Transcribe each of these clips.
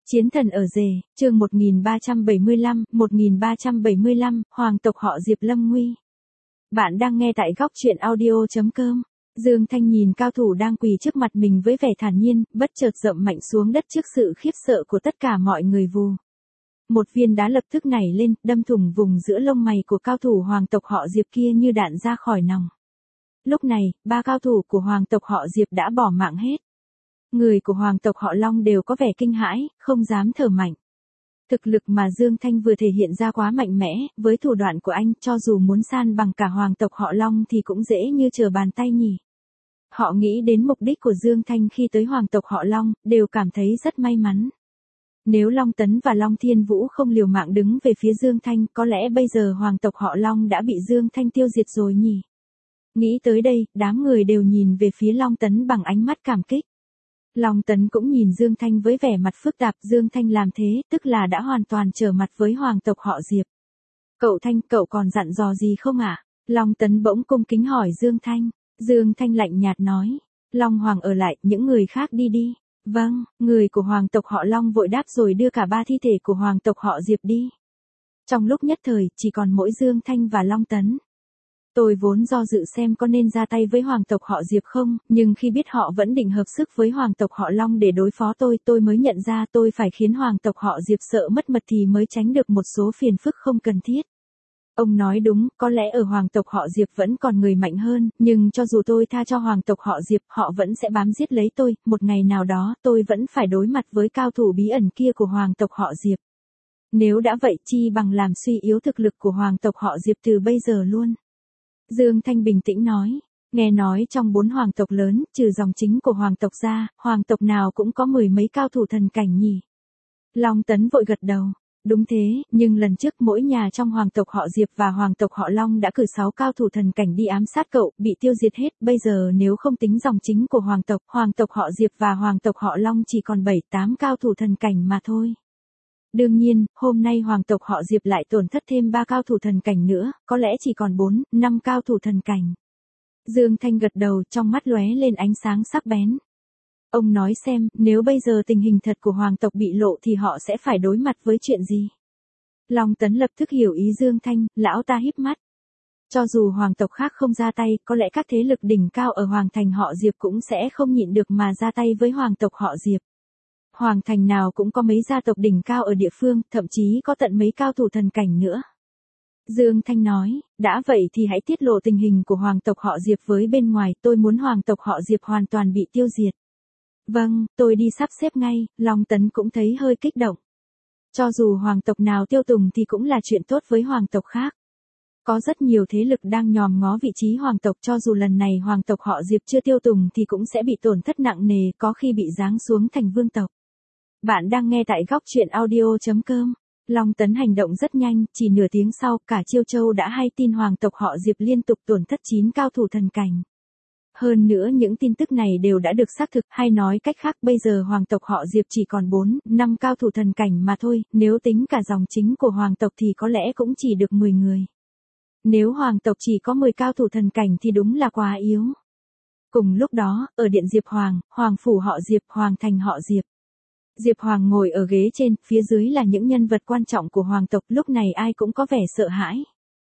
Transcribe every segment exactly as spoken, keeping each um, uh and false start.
Chiến thần ở rể, chương một nghìn ba trăm bảy mươi lăm, một nghìn ba trăm bảy mươi lăm, hoàng tộc họ Diệp lâm nguy. Bạn đang nghe tại góc truyện audio chấm com. Dương Thanh nhìn cao thủ đang quỳ trước mặt mình với vẻ thản nhiên, bất chợt dậm mạnh xuống đất trước sự khiếp sợ của tất cả mọi người vù. Một viên đá lập tức nảy lên, đâm thủng vùng giữa lông mày của cao thủ hoàng tộc họ Diệp kia như đạn ra khỏi nòng. Lúc này, ba cao thủ của hoàng tộc họ Diệp đã bỏ mạng hết. Người của hoàng tộc họ Long đều có vẻ kinh hãi, không dám thở mạnh. Thực lực mà Dương Thanh vừa thể hiện ra quá mạnh mẽ, với thủ đoạn của anh, cho dù muốn san bằng cả hoàng tộc họ Long thì cũng dễ như trở bàn tay nhỉ. Họ nghĩ đến mục đích của Dương Thanh khi tới hoàng tộc họ Long, đều cảm thấy rất may mắn. Nếu Long Tấn và Long Thiên Vũ không liều mạng đứng về phía Dương Thanh, có lẽ bây giờ hoàng tộc họ Long đã bị Dương Thanh tiêu diệt rồi nhỉ. Nghĩ tới đây, đám người đều nhìn về phía Long Tấn bằng ánh mắt cảm kích. Long Tấn cũng nhìn Dương Thanh với vẻ mặt phức tạp, Dương Thanh làm thế, tức là đã hoàn toàn trở mặt với hoàng tộc họ Diệp. Cậu Thanh, cậu còn dặn dò gì không ạ? À? Long Tấn bỗng cung kính hỏi Dương Thanh. Dương Thanh lạnh nhạt nói, Long Hoàng ở lại, những người khác đi đi. Vâng, người của hoàng tộc họ Long vội đáp rồi đưa cả ba thi thể của hoàng tộc họ Diệp đi. Trong lúc nhất thời, chỉ còn mỗi Dương Thanh và Long Tấn. Tôi vốn do dự xem có nên ra tay với hoàng tộc họ Diệp không, nhưng khi biết họ vẫn định hợp sức với hoàng tộc họ Long để đối phó tôi, tôi mới nhận ra tôi phải khiến hoàng tộc họ Diệp sợ mất mật thì mới tránh được một số phiền phức không cần thiết. Ông nói đúng, có lẽ ở hoàng tộc họ Diệp vẫn còn người mạnh hơn, nhưng cho dù tôi tha cho hoàng tộc họ Diệp, họ vẫn sẽ bám giết lấy tôi, một ngày nào đó tôi vẫn phải đối mặt với cao thủ bí ẩn kia của hoàng tộc họ Diệp. Nếu đã vậy chi bằng làm suy yếu thực lực của hoàng tộc họ Diệp từ bây giờ luôn. Dương Thanh bình tĩnh nói, nghe nói trong bốn hoàng tộc lớn, trừ dòng chính của hoàng tộc ra, hoàng tộc nào cũng có mười mấy cao thủ thần cảnh nhỉ. Long Tấn vội gật đầu, đúng thế, nhưng lần trước mỗi nhà trong hoàng tộc họ Diệp và hoàng tộc họ Long đã cử sáu cao thủ thần cảnh đi ám sát cậu, bị tiêu diệt hết, bây giờ nếu không tính dòng chính của hoàng tộc, hoàng tộc họ Diệp và hoàng tộc họ Long chỉ còn bảy tám cao thủ thần cảnh mà thôi. Đương nhiên, hôm nay hoàng tộc họ Diệp lại tổn thất thêm ba cao thủ thần cảnh nữa, có lẽ chỉ còn bốn, năm cao thủ thần cảnh. Dương Thanh gật đầu, trong mắt lóe lên ánh sáng sắc bén. Ông nói xem, nếu bây giờ tình hình thật của hoàng tộc bị lộ thì họ sẽ phải đối mặt với chuyện gì? Long Tấn lập tức hiểu ý Dương Thanh, lão ta híp mắt. Cho dù hoàng tộc khác không ra tay, có lẽ các thế lực đỉnh cao ở hoàng thành họ Diệp cũng sẽ không nhịn được mà ra tay với hoàng tộc họ Diệp. Hoàng thành nào cũng có mấy gia tộc đỉnh cao ở địa phương, thậm chí có tận mấy cao thủ thần cảnh nữa. Dương Thanh nói, đã vậy thì hãy tiết lộ tình hình của hoàng tộc họ Diệp với bên ngoài, tôi muốn hoàng tộc họ Diệp hoàn toàn bị tiêu diệt. Vâng, tôi đi sắp xếp ngay, Long Tấn cũng thấy hơi kích động. Cho dù hoàng tộc nào tiêu tùng thì cũng là chuyện tốt với hoàng tộc khác. Có rất nhiều thế lực đang nhòm ngó vị trí hoàng tộc, cho dù lần này hoàng tộc họ Diệp chưa tiêu tùng thì cũng sẽ bị tổn thất nặng nề, có khi bị giáng xuống thành vương tộc. Bạn đang nghe tại góc truyện audio chấm com. Long Tấn hành động rất nhanh, chỉ nửa tiếng sau, cả Chiêu Châu đã hay tin hoàng tộc họ Diệp liên tục tổn thất chín cao thủ thần cảnh. Hơn nữa những tin tức này đều đã được xác thực, hay nói cách khác bây giờ hoàng tộc họ Diệp chỉ còn bốn, năm cao thủ thần cảnh mà thôi, nếu tính cả dòng chính của hoàng tộc thì có lẽ cũng chỉ được mười người. Nếu hoàng tộc chỉ có mười cao thủ thần cảnh thì đúng là quá yếu. Cùng lúc đó, ở điện Diệp Hoàng, hoàng phủ họ Diệp, hoàng thành họ Diệp. Diệp Hoàng ngồi ở ghế trên, phía dưới là những nhân vật quan trọng của hoàng tộc, lúc này ai cũng có vẻ sợ hãi.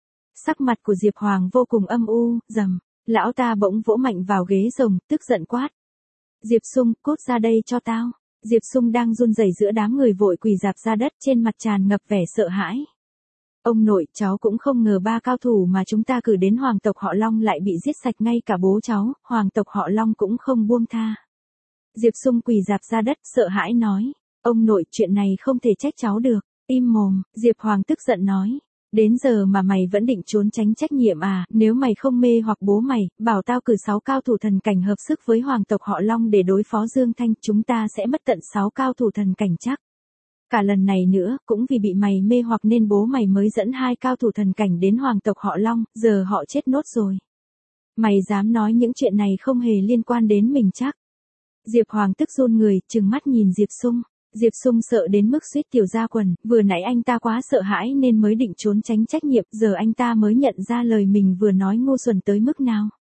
Sắc mặt của Diệp Hoàng vô cùng âm u, rầm, lão ta bỗng vỗ mạnh vào ghế rồng, tức giận quát. Diệp Sung, cút ra đây cho tao. Diệp Sung đang run rẩy giữa đám người vội quỳ rạp ra đất, trên mặt tràn ngập vẻ sợ hãi. Ông nội, cháu cũng không ngờ ba cao thủ mà chúng ta cử đến hoàng tộc họ Long lại bị giết sạch, ngay cả bố cháu, hoàng tộc họ Long cũng không buông tha. Diệp Sung quỳ rạp ra đất, sợ hãi nói, ông nội, chuyện này không thể trách cháu được. Im mồm, Diệp Hoàng tức giận nói, đến giờ mà mày vẫn định trốn tránh trách nhiệm à, nếu mày không mê hoặc bố mày, bảo tao cử sáu cao thủ thần cảnh hợp sức với hoàng tộc họ Long để đối phó Dương Thanh, chúng ta sẽ mất tận sáu cao thủ thần cảnh chắc. Cả lần này nữa, cũng vì bị mày mê hoặc nên bố mày mới dẫn hai cao thủ thần cảnh đến hoàng tộc họ Long, giờ họ chết nốt rồi. Mày dám nói những chuyện này không hề liên quan đến mình chắc. Diệp Hoàng tức run người, trừng mắt nhìn Diệp Sung. Diệp Sung sợ đến mức suýt tiểu ra quần, vừa nãy anh ta quá sợ hãi nên mới định trốn tránh trách nhiệm, giờ anh ta mới nhận ra lời mình vừa nói ngu xuẩn tới mức nào.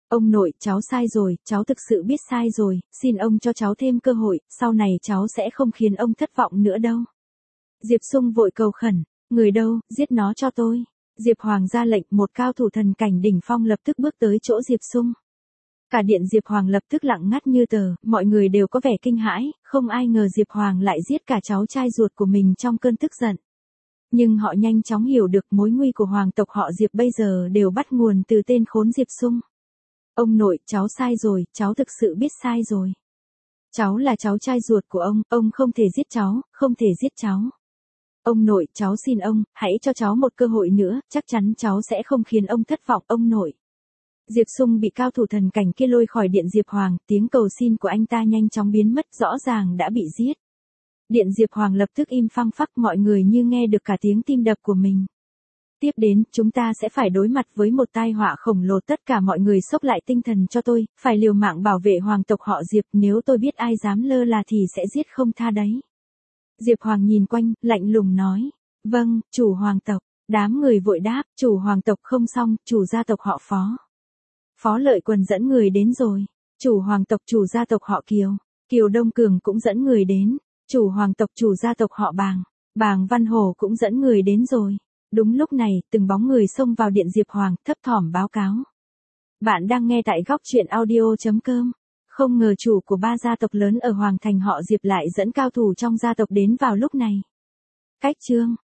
Ông nội, cháu sai rồi, cháu thực sự biết sai rồi, xin ông cho cháu thêm cơ hội, sau này cháu sẽ không khiến ông thất vọng nữa đâu. Diệp Sung vội cầu khẩn, người đâu, giết nó cho tôi. Diệp Hoàng ra lệnh, một cao thủ thần cảnh đỉnh phong lập tức bước tới chỗ Diệp Sung. Cả điện Diệp Hoàng lập tức lặng ngắt như tờ, mọi người đều có vẻ kinh hãi, không ai ngờ Diệp Hoàng lại giết cả cháu trai ruột của mình trong cơn tức giận. Nhưng họ nhanh chóng hiểu được mối nguy của hoàng tộc họ Diệp bây giờ đều bắt nguồn từ tên khốn Diệp Sung. Ông nội, cháu sai rồi, cháu thực sự biết sai rồi. Cháu là cháu trai ruột của ông, ông không thể giết cháu, không thể giết cháu. Ông nội, cháu xin ông, hãy cho cháu một cơ hội nữa, chắc chắn cháu sẽ không khiến ông thất vọng, ông nội. Diệp Sung bị cao thủ thần cảnh kia lôi khỏi điện Diệp Hoàng, tiếng cầu xin của anh ta nhanh chóng biến mất, rõ ràng đã bị giết. Điện Diệp Hoàng lập tức im phăng phắc, mọi người như nghe được cả tiếng tim đập của mình. Tiếp đến, chúng ta sẽ phải đối mặt với một tai họa khổng lồ, tất cả mọi người xốc lại tinh thần cho tôi, phải liều mạng bảo vệ hoàng tộc họ Diệp, nếu tôi biết ai dám lơ là thì sẽ giết không tha đấy. Diệp Hoàng nhìn quanh, lạnh lùng nói, vâng, chủ hoàng tộc. Đám người vội đáp, chủ hoàng tộc không xong, chủ gia tộc họ Phó. Phó Lợi Quần dẫn người đến rồi. Chủ hoàng tộc, chủ gia tộc họ Kiều. Kiều Đông Cường cũng dẫn người đến. Chủ hoàng tộc, chủ gia tộc họ Bàng. Bàng Văn Hổ cũng dẫn người đến rồi. Đúng lúc này, từng bóng người xông vào điện Diệp Hoàng, thấp thỏm báo cáo. Bạn đang nghe tại góc truyện audio.com. Không ngờ chủ của ba gia tộc lớn ở Hoàng Thành họ Diệp lại dẫn cao thủ trong gia tộc đến vào lúc này. Cách chương